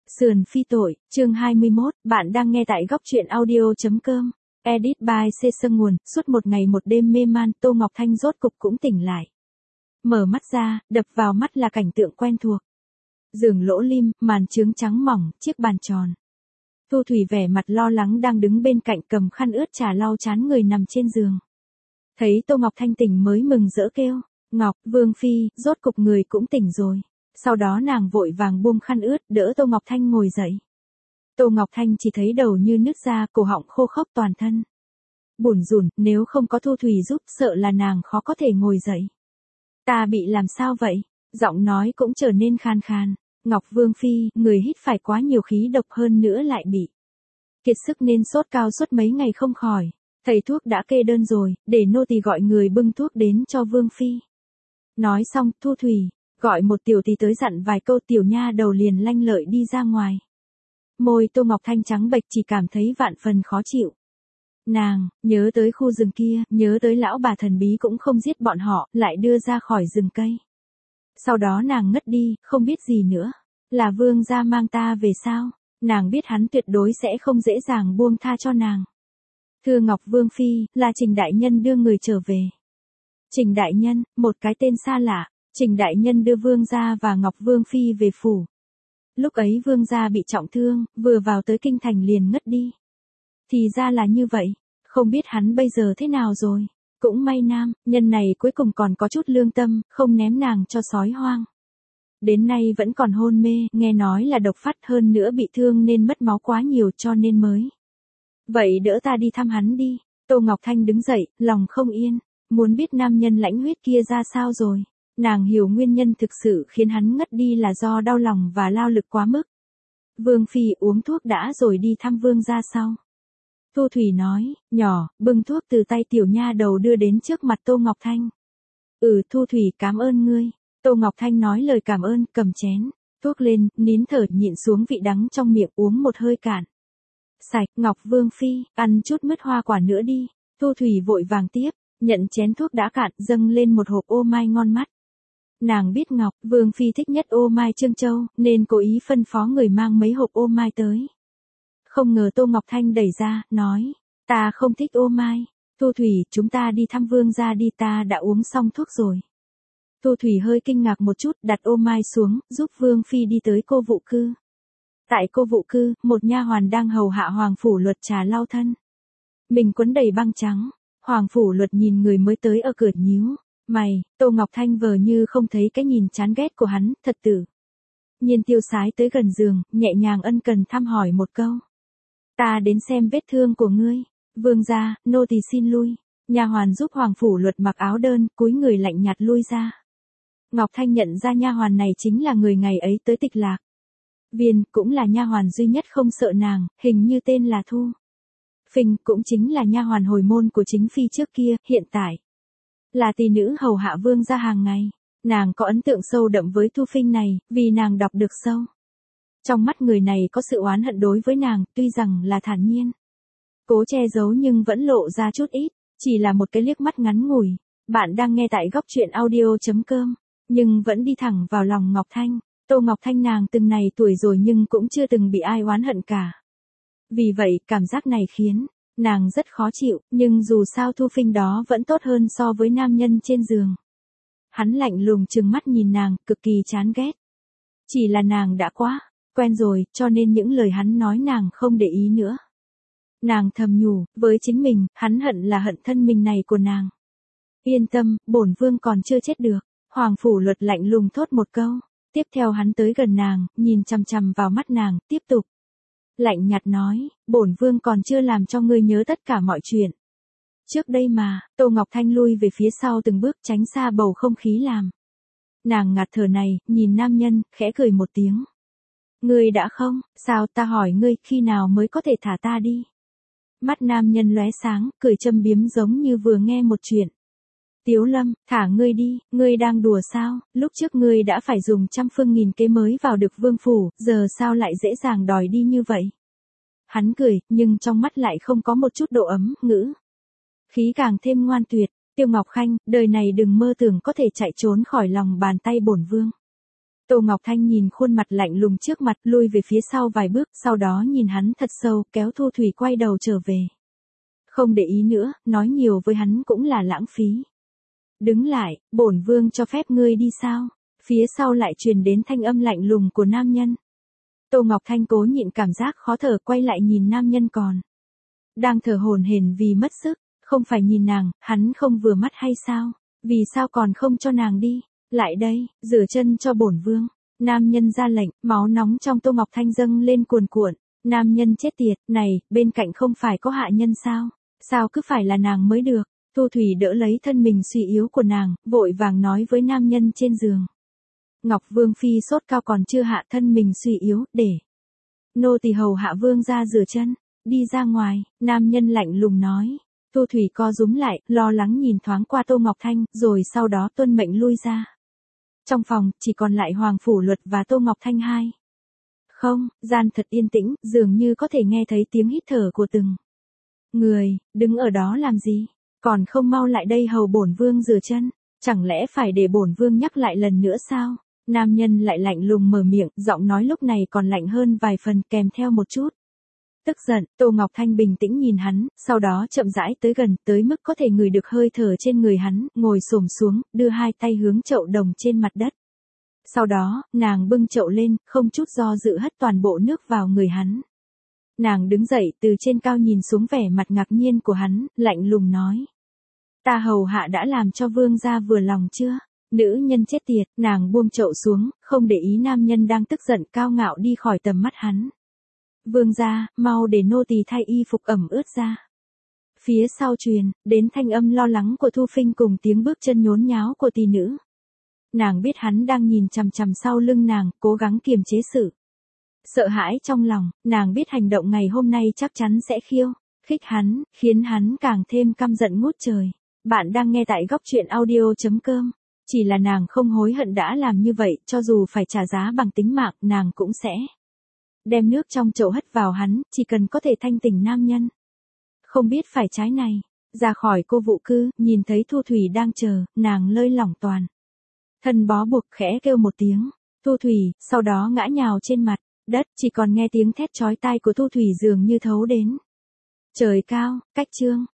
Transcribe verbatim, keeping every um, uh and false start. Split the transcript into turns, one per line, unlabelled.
Sườn phi tội, chương hai mươi mốt, bạn đang nghe tại góc truyện audio.com. Edit by C. Sương Nguồn, suốt một ngày một đêm mê man, Tô Ngọc Thanh rốt cục cũng tỉnh lại. Mở mắt ra, đập vào mắt là cảnh tượng quen thuộc. Giường lỗ lim, màn trướng trắng mỏng, chiếc bàn tròn. Thu Thủy vẻ mặt lo lắng đang đứng bên cạnh cầm khăn ướt trà lau chán người nằm trên giường. Thấy Tô Ngọc Thanh tỉnh mới mừng rỡ kêu, Ngọc, Vương Phi, rốt cục người cũng tỉnh rồi. Sau đó nàng vội vàng buông khăn ướt, đỡ Tô Ngọc Thanh ngồi dậy. Tô Ngọc Thanh chỉ thấy đầu như nứt ra, cổ họng khô khốc toàn thân. Bủn rủn, nếu không có Thu Thủy giúp sợ là nàng khó có thể ngồi dậy. Ta bị làm sao vậy? Giọng nói cũng trở nên khan khan. Ngọc Vương Phi, người hít phải quá nhiều khí độc hơn nữa lại bị kiệt sức nên sốt cao suốt mấy ngày không khỏi. Thầy thuốc đã kê đơn rồi, để nô tỳ gọi người bưng thuốc đến cho Vương Phi. Nói xong, Thu Thủy gọi một tiểu tỳ tới dặn vài câu, tiểu nha đầu liền lanh lợi đi ra ngoài. Môi Tô Ngọc Thanh trắng bệch, chỉ cảm thấy vạn phần khó chịu. Nàng nhớ tới khu rừng kia, nhớ tới lão bà thần bí cũng không giết bọn họ, lại đưa ra khỏi rừng cây. Sau đó nàng ngất đi, không biết gì nữa. Là Vương gia mang ta về sao? Nàng biết hắn tuyệt đối sẽ không dễ dàng buông tha cho nàng. Thưa Ngọc Vương Phi, là Trình đại nhân đưa người trở về. Trình đại nhân, một cái tên xa lạ. Trình đại nhân đưa Vương gia và Ngọc Vương Phi về phủ. Lúc ấy Vương gia bị trọng thương, vừa vào tới kinh thành liền ngất đi. Thì ra là như vậy, không biết hắn bây giờ thế nào rồi. Cũng may nam nhân này cuối cùng còn có chút lương tâm, không ném nàng cho sói hoang. Đến nay vẫn còn hôn mê, nghe nói là độc phát, hơn nữa bị thương nên mất máu quá nhiều cho nên mới. Vậy đỡ ta đi thăm hắn đi. Tô Ngọc Thanh đứng dậy, lòng không yên, muốn biết nam nhân lãnh huyết kia ra sao rồi. Nàng hiểu nguyên nhân thực sự khiến hắn ngất đi là do đau lòng và lao lực quá mức. Vương Phi uống thuốc đã rồi đi thăm Vương gia sau. Thu Thủy nói, nhỏ, bưng thuốc từ tay tiểu nha đầu đưa đến trước mặt Tô Ngọc Thanh. Ừ, Thu Thủy cảm ơn ngươi. Tô Ngọc Thanh nói lời cảm ơn, cầm chén thuốc lên, nín thở nhịn xuống vị đắng trong miệng, uống một hơi cạn sạch. Ngọc Vương Phi, ăn chút mứt hoa quả nữa đi. Thu Thủy vội vàng tiếp, nhận chén thuốc đã cạn, dâng lên một hộp ô mai ngon mắt. Nàng biết Ngọc Vương Phi thích nhất ô mai Trương Châu, nên cố ý phân phó người mang mấy hộp ô mai tới. Không ngờ Tô Ngọc Thanh đẩy ra, nói, ta không thích ô mai. Thu Thủy, chúng ta đi thăm Vương gia đi, ta đã uống xong thuốc rồi. Thu Thủy hơi kinh ngạc một chút, đặt ô mai xuống, giúp Vương Phi đi tới cô vụ cư. Tại cô vụ cư, một nha hoàn đang hầu hạ Hoàng Phủ Luật trà lau thân. Mình quấn đầy băng trắng. Hoàng Phủ Luật nhìn người mới tới ở cửa nhíu mày. Tô Ngọc Thanh vờ như không thấy cái nhìn chán ghét của hắn, thật tử nhiên tiêu sái tới gần giường, nhẹ nhàng ân cần thăm hỏi một câu. Ta đến xem vết thương của ngươi. Vương gia, nô tỳ xin lui. Nha hoàn giúp Hoàng Phủ Luật mặc áo đơn, cúi người lạnh nhạt lui ra. Ngọc Thanh nhận ra nha hoàn này chính là người ngày ấy tới Tịch Lạc Viên, cũng là nha hoàn duy nhất không sợ nàng, hình như tên là Thu Phinh, cũng chính là nha hoàn hồi môn của chính phi trước kia, hiện tại là tỷ nữ hầu hạ Vương gia hàng ngày. Nàng có ấn tượng sâu đậm với Thu Phinh này, vì nàng đọc được sâu trong mắt người này có sự oán hận đối với nàng, tuy rằng là thản nhiên cố che giấu nhưng vẫn lộ ra chút ít, chỉ là một cái liếc mắt ngắn ngủi. Bạn đang nghe tại góc truyện audio.com, nhưng vẫn đi thẳng vào lòng Ngọc Thanh. Tô Ngọc Thanh nàng từng này tuổi rồi nhưng cũng chưa từng bị ai oán hận cả. Vì vậy, cảm giác này khiến nàng rất khó chịu, nhưng dù sao Thu Phinh đó vẫn tốt hơn so với nam nhân trên giường. Hắn lạnh lùng trừng mắt nhìn nàng, cực kỳ chán ghét. Chỉ là nàng đã quá quen rồi, cho nên những lời hắn nói nàng không để ý nữa. Nàng thầm nhủ, với chính mình, hắn hận là hận thân mình này của nàng. Yên tâm, bổn vương còn chưa chết được. Hoàng Phủ Luật lạnh lùng thốt một câu. Tiếp theo hắn tới gần nàng, nhìn chằm chằm vào mắt nàng, tiếp tục lạnh nhạt nói, bổn vương còn chưa làm cho ngươi nhớ tất cả mọi chuyện trước đây mà. Tô Ngọc Thanh lui về phía sau từng bước, tránh xa bầu không khí làm nàng ngạt thở này, nhìn nam nhân, khẽ cười một tiếng. Ngươi đã không, sao, ta hỏi ngươi, khi nào mới có thể thả ta đi? Mắt nam nhân lóe sáng, cười châm biếm giống như vừa nghe một chuyện. Tiếu Lâm, thả ngươi đi, ngươi đang đùa sao? Lúc trước ngươi đã phải dùng trăm phương nghìn kế mới vào được vương phủ, giờ sao lại dễ dàng đòi đi như vậy? Hắn cười, nhưng trong mắt lại không có một chút độ ấm, ngữ khí càng thêm ngoan tuyệt. Tiêu Ngọc Khanh, đời này đừng mơ tưởng có thể chạy trốn khỏi lòng bàn tay bổn vương. Tô Ngọc Thanh nhìn khuôn mặt lạnh lùng trước mặt, lui về phía sau vài bước, sau đó nhìn hắn thật sâu, kéo Thu Thủy quay đầu trở về. Không để ý nữa, nói nhiều với hắn cũng là lãng phí. Đứng lại, bổn vương cho phép ngươi đi sao? Phía sau lại truyền đến thanh âm lạnh lùng của nam nhân. Tô Ngọc Thanh cố nhịn cảm giác khó thở, quay lại nhìn nam nhân còn đang thở hổn hển vì mất sức, không phải nhìn nàng, hắn không vừa mắt hay sao? Vì sao còn không cho nàng đi? Lại đây, rửa chân cho bổn vương. Nam nhân ra lệnh, máu nóng trong Tô Ngọc Thanh dâng lên cuồn cuộn. Nam nhân chết tiệt, này, bên cạnh không phải có hạ nhân sao? Sao cứ phải là nàng mới được? Thu Thủy đỡ lấy thân mình suy yếu của nàng, vội vàng nói với nam nhân trên giường. Ngọc Vương Phi sốt cao còn chưa hạ, thân mình suy yếu, để nô tỳ hầu hạ vương ra rửa chân, đi ra ngoài, nam nhân lạnh lùng nói. Thu Thủy co rúm lại, lo lắng nhìn thoáng qua Tô Ngọc Thanh, rồi sau đó tuân mệnh lui ra. Trong phòng, chỉ còn lại Hoàng Phủ Luật và Tô Ngọc Thanh hai. Không, gian thật yên tĩnh, dường như có thể nghe thấy tiếng hít thở của từng người, đứng ở đó làm gì? Còn không mau lại đây hầu bổn vương rửa chân, chẳng lẽ phải để bổn vương nhắc lại lần nữa sao? Nam nhân lại lạnh lùng mở miệng, giọng nói lúc này còn lạnh hơn vài phần, kèm theo một chút tức giận. Tô Ngọc Thanh bình tĩnh nhìn hắn, sau đó chậm rãi tới gần, tới mức có thể ngửi được hơi thở trên người hắn, ngồi xổm xuống, đưa hai tay hướng chậu đồng trên mặt đất. Sau đó, nàng bưng chậu lên, không chút do dự hất toàn bộ nước vào người hắn. Nàng đứng dậy từ trên cao nhìn xuống vẻ mặt ngạc nhiên của hắn, lạnh lùng nói. Ta hầu hạ đã làm cho vương gia vừa lòng chưa? Nữ nhân chết tiệt, nàng buông chậu xuống, không để ý nam nhân đang tức giận, cao ngạo đi khỏi tầm mắt hắn. Vương gia, mau để nô tỳ thay y phục ẩm ướt ra. Phía sau truyền, đến thanh âm lo lắng của Thu Phinh cùng tiếng bước chân nhốn nháo của tỷ nữ. Nàng biết hắn đang nhìn chằm chằm sau lưng nàng, cố gắng kiềm chế sự sợ hãi trong lòng, nàng biết hành động ngày hôm nay chắc chắn sẽ khiêu khích hắn, khiến hắn càng thêm căm giận ngút trời. Bạn đang nghe tại góc truyện audio chấm com. Chỉ là nàng không hối hận đã làm như vậy, cho dù phải trả giá bằng tính mạng, nàng cũng sẽ đem nước trong chậu hất vào hắn, chỉ cần có thể thanh tỉnh nam nhân. Không biết phải trái này, ra khỏi cô vụ cư, nhìn thấy Thu Thủy đang chờ, nàng lơi lỏng toàn thân bó buộc, khẽ kêu một tiếng, Thu Thủy, sau đó ngã nhào trên mặt đất, chỉ còn nghe tiếng thét chói tai của Thu Thủy dường như thấu đến trời cao. Cách chương